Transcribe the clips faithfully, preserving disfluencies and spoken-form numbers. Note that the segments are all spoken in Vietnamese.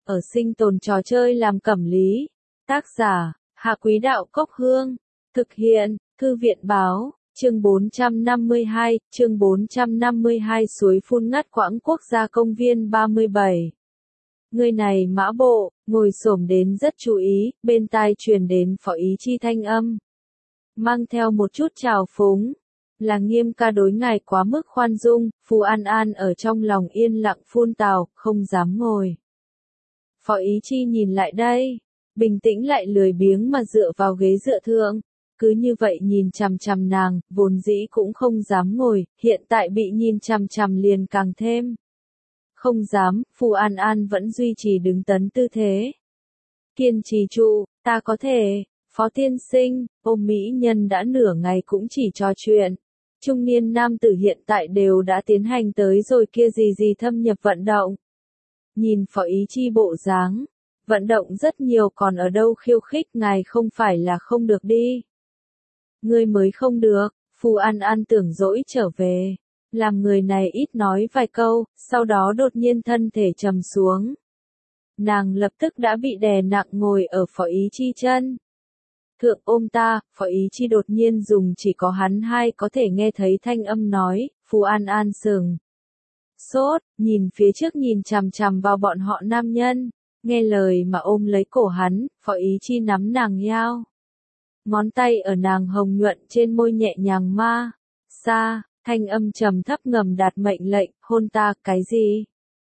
ở sinh tồn trò chơi làm cẩm lý. Tác giả, Hạ Quý Đạo Cốc Hương. Thực hiện, Thư viện Báo, chương bốn trăm năm mươi hai, chương bốn trăm năm mươi hai suối phun ngắt quãng quốc gia công viên ba mươi bảy. Người này mã bộ, ngồi xổm đến rất chú ý, bên tai truyền đến Phó Ý Chi thanh âm. Mang theo một chút trào phúng. Là Nghiêm ca đối ngài quá mức khoan dung, Phù An An ở trong lòng yên lặng phun tào, không dám ngồi. Phó Ý Chi nhìn lại đây, bình tĩnh lại lười biếng mà dựa vào ghế dựa thượng. Cứ như vậy nhìn chằm chằm nàng, vốn dĩ cũng không dám ngồi, hiện tại bị nhìn chằm chằm liền càng thêm. Không dám, Phù An An vẫn duy trì đứng tấn tư thế. Kiên trì trụ, ta có thể, Phó tiên sinh, ôm mỹ nhân đã nửa ngày cũng chỉ trò chuyện. Trung niên nam tử hiện tại đều đã tiến hành tới rồi kia gì gì thâm nhập vận động. Nhìn Phó Ý Chi bộ dáng, vận động rất nhiều còn ở đâu khiêu khích ngài không phải là không được đi. Ngươi mới không được, Phù An An tưởng dỗi trở về. Làm người này ít nói vài câu, sau đó đột nhiên thân thể trầm xuống. Nàng lập tức đã bị đè nặng ngồi ở Phó Ý Chi chân. Thượng ôm ta, Phó Ý Chi đột nhiên dùng chỉ có hắn hai có thể nghe thấy thanh âm nói, Phù An An sừng. Sốt, nhìn phía trước nhìn chằm chằm vào bọn họ nam nhân, nghe lời mà ôm lấy cổ hắn, Phó Ý Chi nắm nàng eo. Ngón tay ở nàng hồng nhuận trên môi nhẹ nhàng ma, xa, thanh âm trầm thấp ngầm đạt mệnh lệnh, hôn ta, cái gì?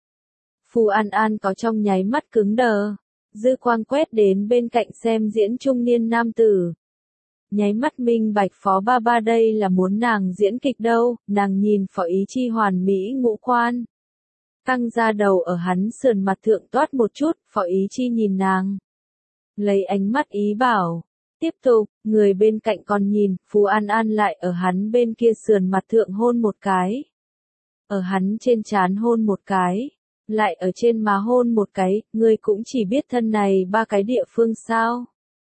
Phù An An có trong nháy mắt cứng đờ, dư quang quét đến bên cạnh xem diễn trung niên nam tử. Nháy mắt minh bạch Phó ba ba đây là muốn nàng diễn kịch đâu, nàng nhìn Phó Ý Chi hoàn mỹ ngũ quan. Căng ra đầu ở hắn sườn mặt thượng toát một chút, Phó Ý Chi nhìn nàng. Lấy ánh mắt ý bảo. Tiếp tục, người bên cạnh còn nhìn, Phù An An lại ở hắn bên kia sườn mặt thượng hôn một cái. Ở hắn trên trán hôn một cái. Lại ở trên má hôn một cái, ngươi cũng chỉ biết thân này ba cái địa phương sao.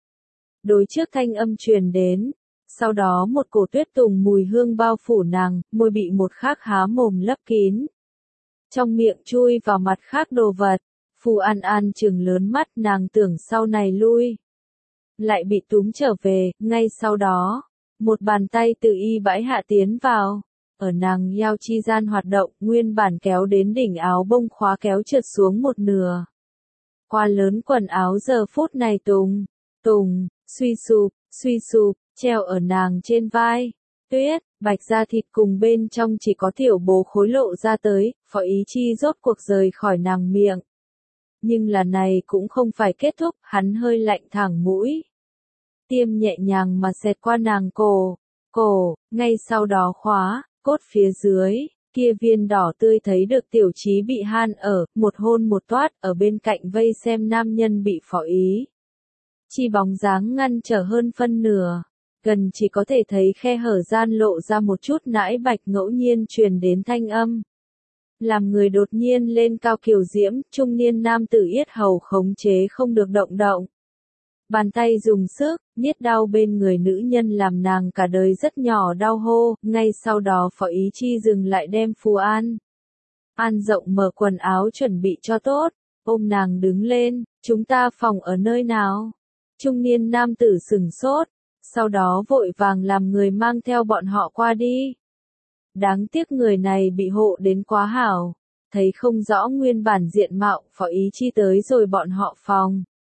Đối trước thanh âm truyền đến. Sau đó một cổ tuyết tùng mùi hương bao phủ nàng, môi bị một khác há mồm lấp kín. Trong miệng chui vào mặt khác đồ vật. Phù An An trừng lớn mắt nàng tưởng sau này lui. Lại bị túm trở về, ngay sau đó, một bàn tay từ y bãi hạ tiến vào, ở nàng eo chi gian hoạt động, nguyên bản kéo đến đỉnh áo bông khóa kéo trượt xuống một nửa. Qua lớn quần áo giờ phút này tùng, tùng, suy sụp, suy sụp, treo ở nàng trên vai, tuyết, bạch da thịt cùng bên trong chỉ có tiểu bố khối lộ ra tới, Phó Ý Chi rốt cuộc rời khỏi nàng miệng. Nhưng là này cũng không phải kết thúc, hắn hơi lạnh thẳng mũi. Tiêm nhẹ nhàng mà xẹt qua nàng cổ, cổ, ngay sau đó khóa, cốt phía dưới, kia viên đỏ tươi thấy được tiểu trí bị han ở, một hôn một toát, ở bên cạnh vây xem nam nhân bị Phó Ý Chi bóng dáng ngăn trở hơn phân nửa, gần chỉ có thể thấy khe hở gian lộ ra một chút nãi bạch ngẫu nhiên truyền đến thanh âm. Làm người đột nhiên lên cao kiều diễm, trung niên nam tử yết hầu khống chế không được động động. Bàn tay dùng sức, niết đau bên người nữ nhân làm nàng cả đời rất nhỏ đau hô, ngay sau đó Phó Ý Chi dừng lại đem Phù An. An rộng mở quần áo chuẩn bị cho tốt, ôm nàng đứng lên, chúng ta phòng ở nơi nào? Trung niên nam tử sừng sốt, sau đó vội vàng làm người mang theo bọn họ qua đi. Đáng tiếc người này bị hộ đến quá hảo, thấy không rõ nguyên bản diện mạo, Phó Ý Chi tới rồi bọn họ phòng.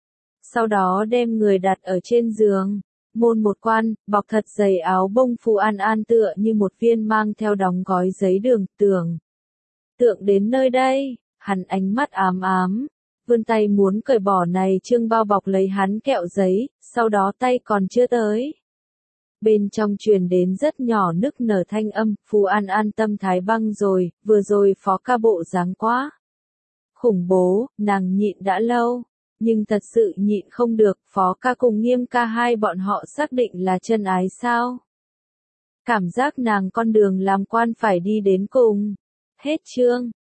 Sau đó đem người đặt ở trên giường, môn một quan, bọc thật dày áo bông. Phù An An tựa như một viên mang theo đóng gói giấy đường, tưởng. Tượng đến nơi đây, hắn ánh mắt ám ám, vươn tay muốn cởi bỏ này trương bao bọc lấy hắn kẹo giấy, sau đó tay còn chưa tới. Bên trong truyền đến rất nhỏ nức nở thanh âm, Phù An An tâm thái băng rồi, vừa rồi Phó ca bộ dáng quá khủng bố, nàng nhịn đã lâu. Nhưng thật sự nhịn không được, Phó ca cùng Nghiêm ca hai bọn họ xác định là chân ái sao? Cảm giác nàng con đường làm quan phải đi đến cùng. Hết chương.